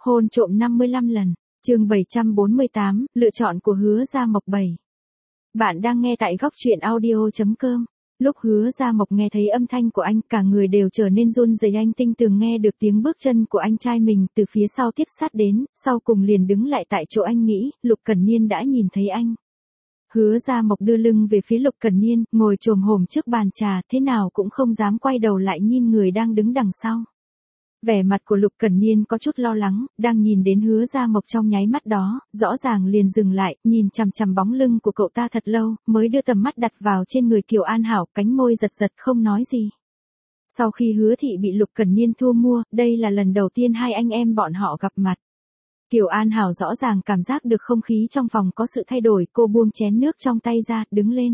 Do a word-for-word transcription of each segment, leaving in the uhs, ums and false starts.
Hôn trộm năm mươi lăm lần. Chương bảy trăm bốn mươi tám, lựa chọn của Hứa Gia Mộc bảy. Bạn đang nghe tại góc truyện audio chấm com. Lúc Hứa Gia Mộc nghe thấy âm thanh của anh, cả người đều trở nên run rẩy. Anh tinh tường nghe được tiếng bước chân của anh trai mình từ phía sau tiếp sát đến, sau cùng liền đứng lại tại chỗ. Anh nghĩ, Lục Cẩn Niên đã nhìn thấy anh. Hứa Gia Mộc đưa lưng về phía Lục Cẩn Niên, ngồi chồm hổm trước bàn trà, thế nào cũng không dám quay đầu lại nhìn người đang đứng đằng sau. Vẻ mặt của Lục Cẩn Niên có chút lo lắng, đang nhìn đến Hứa Gia Mộc trong nháy mắt đó, rõ ràng liền dừng lại, nhìn chằm chằm bóng lưng của cậu ta thật lâu, mới đưa tầm mắt đặt vào trên người Kiều An Hảo, cánh môi giật giật không nói gì. Sau khi Hứa thị bị Lục Cẩn Niên thu mua, đây là lần đầu tiên hai anh em bọn họ gặp mặt. Kiều An Hảo rõ ràng cảm giác được không khí trong phòng có sự thay đổi, cô buông chén nước trong tay ra, đứng lên.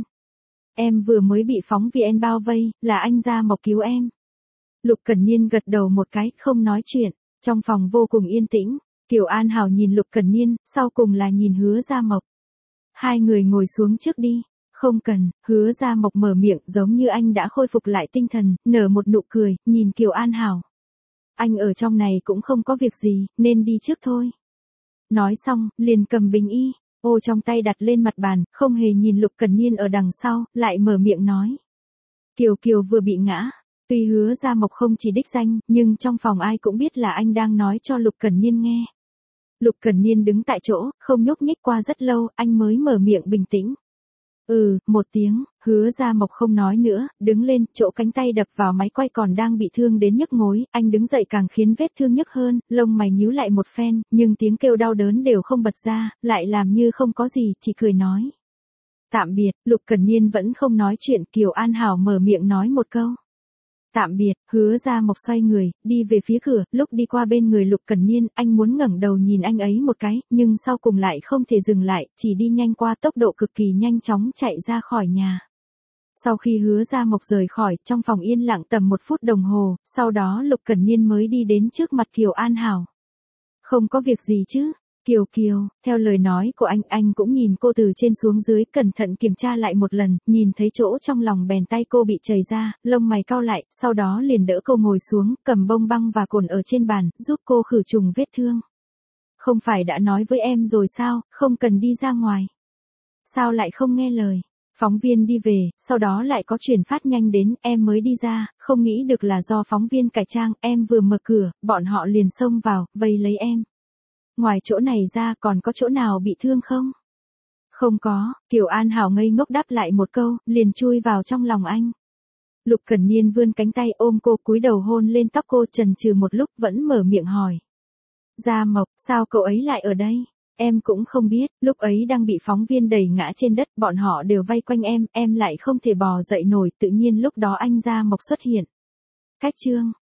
Em vừa mới bị phóng viên bao vây, là anh Gia Mộc cứu em. Lục Cẩn Niên gật đầu một cái, không nói chuyện. Trong phòng vô cùng yên tĩnh, Kiều An Hảo nhìn Lục Cẩn Niên, sau cùng là nhìn Hứa Gia Mộc. Hai người ngồi xuống trước đi. Không cần. Hứa Gia Mộc mở miệng, giống như anh đã khôi phục lại tinh thần, nở một nụ cười, nhìn Kiều An Hảo. Anh ở trong này cũng không có việc gì, nên đi trước thôi. Nói xong, liền cầm bình y, ô trong tay đặt lên mặt bàn, không hề nhìn Lục Cẩn Niên ở đằng sau, lại mở miệng nói. Kiều Kiều vừa bị ngã. Tuy Hứa Gia Mộc không chỉ đích danh, nhưng trong phòng ai cũng biết là anh đang nói cho Lục Cẩn Niên nghe. Lục Cẩn Niên đứng tại chỗ, không nhúc nhích qua rất lâu, anh mới mở miệng bình tĩnh. Ừ, một tiếng. Hứa Gia Mộc không nói nữa, đứng lên, chỗ cánh tay đập vào máy quay còn đang bị thương đến nhức nhối, anh đứng dậy càng khiến vết thương nhức hơn, lông mày nhíu lại một phen, nhưng tiếng kêu đau đớn đều không bật ra, lại làm như không có gì, chỉ cười nói. Tạm biệt. Lục Cẩn Niên vẫn không nói chuyện. Kiều An Hảo mở miệng nói một câu. Tạm biệt. Hứa Gia Mộc xoay người, đi về phía cửa, lúc đi qua bên người Lục Cẩn Niên, anh muốn ngẩng đầu nhìn anh ấy một cái, nhưng sau cùng lại không thể dừng lại, chỉ đi nhanh qua tốc độ cực kỳ nhanh chóng chạy ra khỏi nhà. Sau khi Hứa Gia Mộc rời khỏi, trong phòng yên lặng tầm một phút đồng hồ, sau đó Lục Cẩn Niên mới đi đến trước mặt Kiều An Hảo. Không có việc gì chứ? Kiều Kiều, theo lời nói của anh, anh cũng nhìn cô từ trên xuống dưới, cẩn thận kiểm tra lại một lần, nhìn thấy chỗ trong lòng bèn tay cô bị chảy ra, lông mày cau lại, sau đó liền đỡ cô ngồi xuống, cầm bông băng và cồn ở trên bàn, giúp cô khử trùng vết thương. Không phải đã nói với em rồi sao, không cần đi ra ngoài. Sao lại không nghe lời? Phóng viên đi về, sau đó lại có truyền phát nhanh đến, em mới đi ra, không nghĩ được là do phóng viên cải trang, em vừa mở cửa, bọn họ liền xông vào, vây lấy em. Ngoài chỗ này ra còn có chỗ nào bị thương không? Không có. Kiều An Hảo ngây ngốc đáp lại một câu, liền chui vào trong lòng anh. Lục Cẩn Niên vươn cánh tay ôm cô, cúi đầu hôn lên tóc cô, chần chừ một lúc vẫn mở miệng hỏi. Gia Mộc, sao cậu ấy lại ở đây? Em cũng không biết, lúc ấy đang bị phóng viên đẩy ngã trên đất, bọn họ đều vây quanh em, em lại không thể bò dậy nổi, tự nhiên lúc đó anh Gia Mộc xuất hiện. Cách chương.